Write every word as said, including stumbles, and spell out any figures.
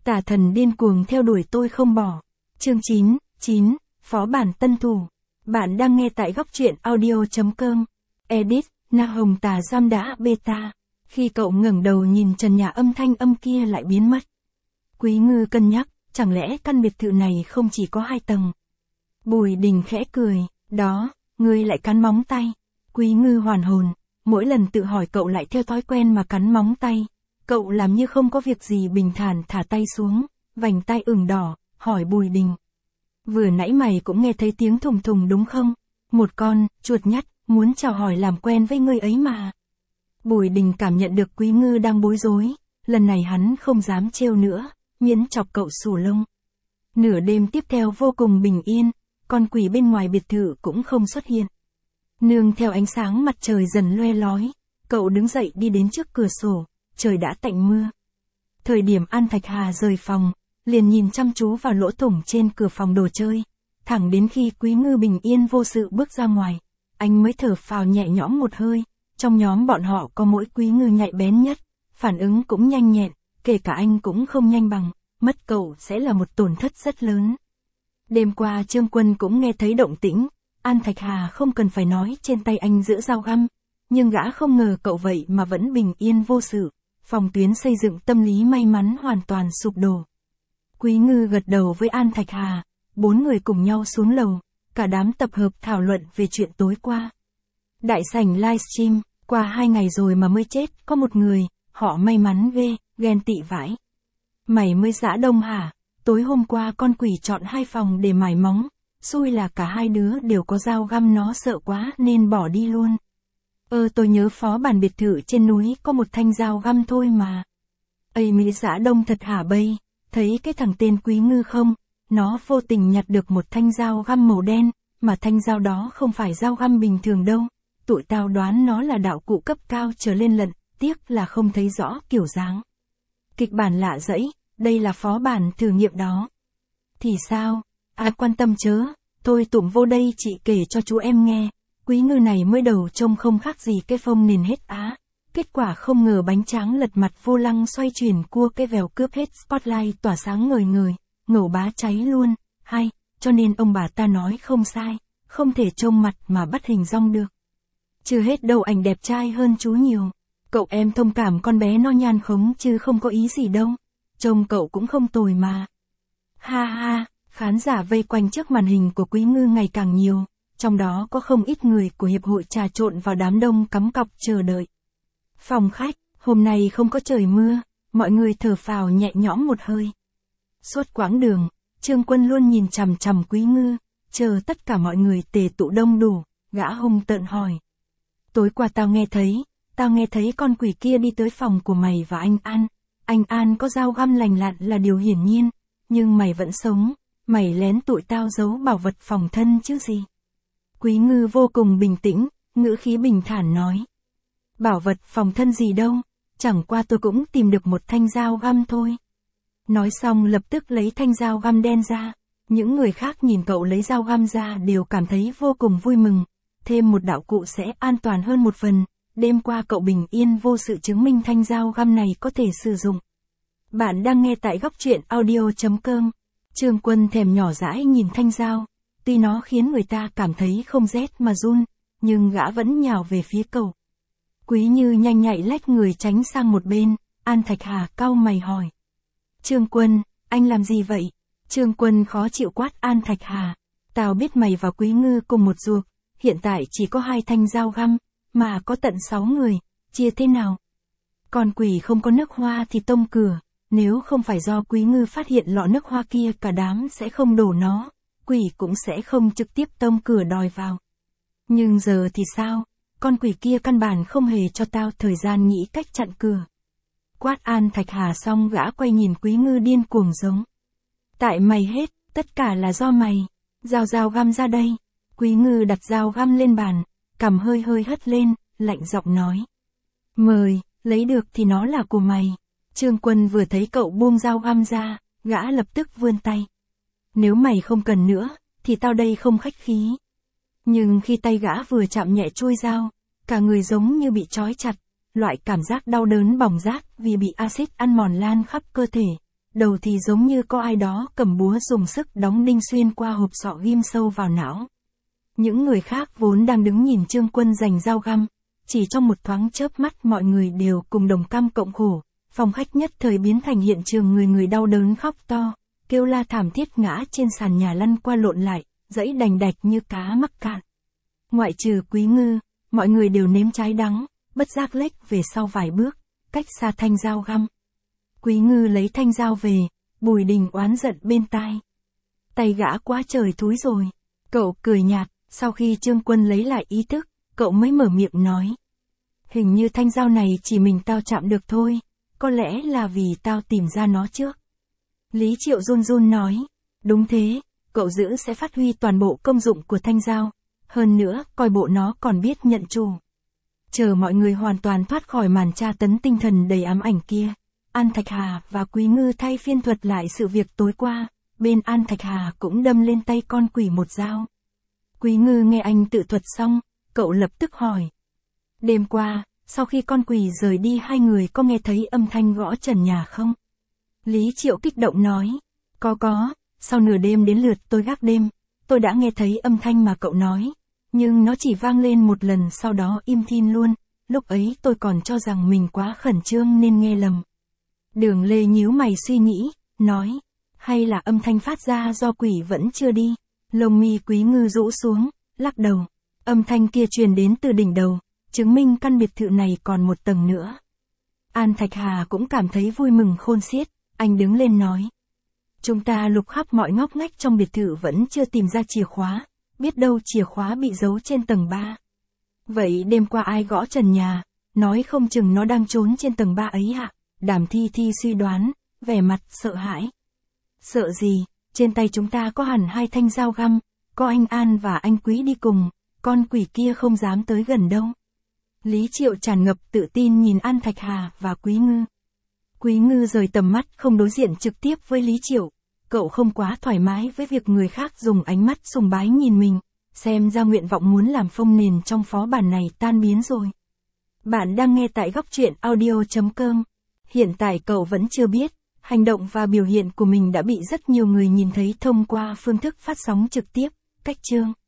Tà thần điên cuồng theo đuổi tôi không bỏ. Chương chín, chín, Phó bản tân thủ. Bạn đang nghe tại góc truyện audio.com. Edit, Na Hồng Tà Giam đã beta. Khi cậu ngẩng đầu nhìn trần nhà âm thanh âm kia lại biến mất. Quý Ngư cân nhắc, chẳng lẽ căn biệt thự này không chỉ có hai tầng. Bùi Đình khẽ cười, đó, ngươi lại cắn móng tay. Quý Ngư hoàn hồn, mỗi lần tự hỏi cậu lại theo thói quen mà cắn móng tay. Cậu làm như không có việc gì bình thản thả tay xuống, vành tay ửng đỏ, hỏi Bùi Đình. Vừa nãy mày cũng nghe thấy tiếng thùng thùng đúng không? Một con, chuột nhắt, muốn chào hỏi làm quen với ngươi ấy mà. Bùi Đình cảm nhận được Quý Ngư đang bối rối, lần này hắn không dám trêu nữa, miễn chọc cậu xù lông. Nửa đêm tiếp theo vô cùng bình yên, con quỷ bên ngoài biệt thự cũng không xuất hiện. Nương theo ánh sáng mặt trời dần loe lói, cậu đứng dậy đi đến trước cửa sổ, trời đã tạnh mưa. Thời điểm An Thạch Hà rời phòng, liền nhìn chăm chú vào lỗ thủng trên cửa phòng đồ chơi, thẳng đến khi Quý Ngư bình yên vô sự bước ra ngoài, anh mới thở phào nhẹ nhõm một hơi. Trong nhóm bọn họ có mỗi Quý Ngư nhạy bén nhất, phản ứng cũng nhanh nhẹn, kể cả anh cũng không nhanh bằng, mất cậu sẽ là một tổn thất rất lớn. Đêm qua Trương Quân cũng nghe thấy động tĩnh, An Thạch Hà không cần phải nói trên tay anh giữ dao găm, nhưng gã không ngờ cậu vậy mà vẫn bình yên vô sự, phòng tuyến xây dựng tâm lý may mắn hoàn toàn sụp đổ. Quý Ngư gật đầu với An Thạch Hà, bốn người cùng nhau xuống lầu, cả đám tập hợp thảo luận về chuyện tối qua. Đại sảnh livestream, qua hai ngày rồi mà mới chết, có một người, họ may mắn ghê, ghen tị vãi. Mày mới dã đông hả? Tối hôm qua con quỷ chọn hai phòng để mài móng, xui là cả hai đứa đều có dao găm, nó sợ quá nên bỏ đi luôn. Ơ tôi nhớ phó bản biệt thự trên núi có một thanh dao găm thôi mà. Ây mỹ dã đông thật hả bây, thấy cái thằng tên Quý Ngư không, nó vô tình nhặt được một thanh dao găm màu đen, mà thanh dao đó không phải dao găm bình thường đâu. Tụi tao đoán nó là đạo cụ cấp cao trở lên lận, tiếc là không thấy rõ kiểu dáng. Kịch bản lạ dẫy, đây là phó bản thử nghiệm đó. Thì sao? Ai quan tâm chớ, tôi tụm vô đây chị kể cho chú em nghe. Quý Ngư này mới đầu trông không khác gì cái phông nền hết á. Kết quả không ngờ bánh tráng lật mặt vô lăng xoay chuyển cua cái vèo cướp hết spotlight tỏa sáng ngời ngời, ngầu bá cháy luôn, hay, cho nên ông bà ta nói không sai, không thể trông mặt mà bắt hình dong được. Chưa hết đâu, ảnh đẹp trai hơn chú nhiều. Cậu em thông cảm con bé nó nhan khống chứ không có ý gì đâu. Trông cậu cũng không tồi mà. Ha ha, khán giả vây quanh trước màn hình của Quý Ngư ngày càng nhiều, trong đó có không ít người của hiệp hội trà trộn vào đám đông cắm cọc chờ đợi. Phòng khách, hôm nay không có trời mưa, mọi người thở phào nhẹ nhõm một hơi. Suốt quãng đường, Trương Quân luôn nhìn chằm chằm Quý Ngư, chờ tất cả mọi người tề tụ đông đủ, gã hung tợn hỏi. Tối qua tao nghe thấy, tao nghe thấy con quỷ kia đi tới phòng của mày và anh An. Anh An có dao găm lành lặn là điều hiển nhiên, nhưng mày vẫn sống, mày lén tụi tao giấu bảo vật phòng thân chứ gì. Quý Ngư vô cùng bình tĩnh, ngữ khí bình thản nói. Bảo vật phòng thân gì đâu, chẳng qua tôi cũng tìm được một thanh dao găm thôi. Nói xong lập tức lấy thanh dao găm đen ra, những người khác nhìn cậu lấy dao găm ra đều cảm thấy vô cùng vui mừng. Thêm một đạo cụ sẽ an toàn hơn một phần, đêm qua cậu bình yên vô sự chứng minh thanh dao găm này có thể sử dụng. Bạn đang nghe tại góc truyện audio.com. Trương Quân thèm nhỏ dãi nhìn thanh dao, tuy nó khiến người ta cảm thấy không rét mà run, nhưng gã vẫn nhào về phía cậu. Quý Như nhanh nhạy lách người tránh sang một bên, An Thạch Hà cau mày hỏi. Trương Quân, anh làm gì vậy? Trương Quân khó chịu quát An Thạch Hà. Tao biết mày và Quý Ngư cùng một ruột, hiện tại chỉ có hai thanh dao găm, mà có tận sáu người, chia thế nào? Con quỷ không có nước hoa thì tông cửa, nếu không phải do Quý Ngư phát hiện lọ nước hoa kia cả đám sẽ không đổ nó, quỷ cũng sẽ không trực tiếp tông cửa đòi vào. Nhưng giờ thì sao? Con quỷ kia căn bản không hề cho tao thời gian nghĩ cách chặn cửa. Quát An Thạch Hà xong gã quay nhìn Quý Ngư điên cuồng giống. Tại mày hết, tất cả là do mày, dao dao găm ra đây. Quý Ngư đặt dao găm lên bàn, cằm hơi hơi hất lên, lạnh giọng nói. Mời, lấy được thì nó là của mày. Trương Quân vừa thấy cậu buông dao găm ra, gã lập tức vươn tay. Nếu mày không cần nữa, thì tao đây không khách khí. Nhưng khi tay gã vừa chạm nhẹ chuôi dao, cả người giống như bị trói chặt, loại cảm giác đau đớn bỏng rát vì bị axit ăn mòn lan khắp cơ thể, đầu thì giống như có ai đó cầm búa dùng sức đóng đinh xuyên qua hộp sọ ghim sâu vào não. Những người khác vốn đang đứng nhìn Trương Quân giành dao găm, chỉ trong một thoáng chớp mắt mọi người đều cùng đồng cam cộng khổ, phòng khách nhất thời biến thành hiện trường người người đau đớn khóc to, kêu la thảm thiết ngã trên sàn nhà lăn qua lộn lại, dẫy đành đạch như cá mắc cạn. Ngoại trừ Quý Ngư, mọi người đều nếm trái đắng, bất giác lếch về sau vài bước, cách xa thanh dao găm. Quý Ngư lấy thanh dao về, Bùi Đình oán giận bên tai. Tay gã quá trời thúi rồi. Cậu cười nhạt, sau khi Trương Quân lấy lại ý thức, cậu mới mở miệng nói. Hình như thanh dao này chỉ mình tao chạm được thôi, có lẽ là vì tao tìm ra nó trước. Lý Triệu run run nói, đúng thế, cậu giữ sẽ phát huy toàn bộ công dụng của thanh dao, hơn nữa coi bộ nó còn biết nhận chủ. Chờ mọi người hoàn toàn thoát khỏi màn tra tấn tinh thần đầy ám ảnh kia, An Thạch Hà và Quý Ngư thay phiên thuật lại sự việc tối qua, bên An Thạch Hà cũng đâm lên tay con quỷ một dao. Quý Ngư nghe anh tự thuật xong, cậu lập tức hỏi. Đêm qua, sau khi con quỷ rời đi hai người có nghe thấy âm thanh gõ trần nhà không? Lý Triệu kích động nói. Có có, sau nửa đêm đến lượt tôi gác đêm, tôi đã nghe thấy âm thanh mà cậu nói, nhưng nó chỉ vang lên một lần sau đó im thin luôn, lúc ấy tôi còn cho rằng mình quá khẩn trương nên nghe lầm. Đường Lê nhíu mày suy nghĩ, nói, hay là âm thanh phát ra do quỷ vẫn chưa đi. Lông mi Quý Ngư rũ xuống, lắc đầu, âm thanh kia truyền đến từ đỉnh đầu, chứng minh căn biệt thự này còn một tầng nữa. An Thạch Hà cũng cảm thấy vui mừng khôn xiết, anh đứng lên nói. Chúng ta lục khắp mọi ngóc ngách trong biệt thự vẫn chưa tìm ra chìa khóa, biết đâu chìa khóa bị giấu trên tầng ba. Vậy đêm qua ai gõ trần nhà, nói không chừng nó đang trốn trên tầng ba ấy ạ. Đàm Thi Thi suy đoán, vẻ mặt sợ hãi. Sợ gì, trên tay chúng ta có hẳn hai thanh dao găm, có anh An và anh Quý đi cùng, con quỷ kia không dám tới gần đâu. Lý Triệu tràn ngập tự tin nhìn An Thạch Hà và Quý Ngư. Quý Ngư rời tầm mắt không đối diện trực tiếp với Lý Triệu, cậu không quá thoải mái với việc người khác dùng ánh mắt sùng bái nhìn mình, xem ra nguyện vọng muốn làm phông nền trong phó bản này tan biến rồi. Bạn đang nghe tại góc truyện audio chấm com. Hiện tại cậu vẫn chưa biết, hành động và biểu hiện của mình đã bị rất nhiều người nhìn thấy thông qua phương thức phát sóng trực tiếp, cách chương.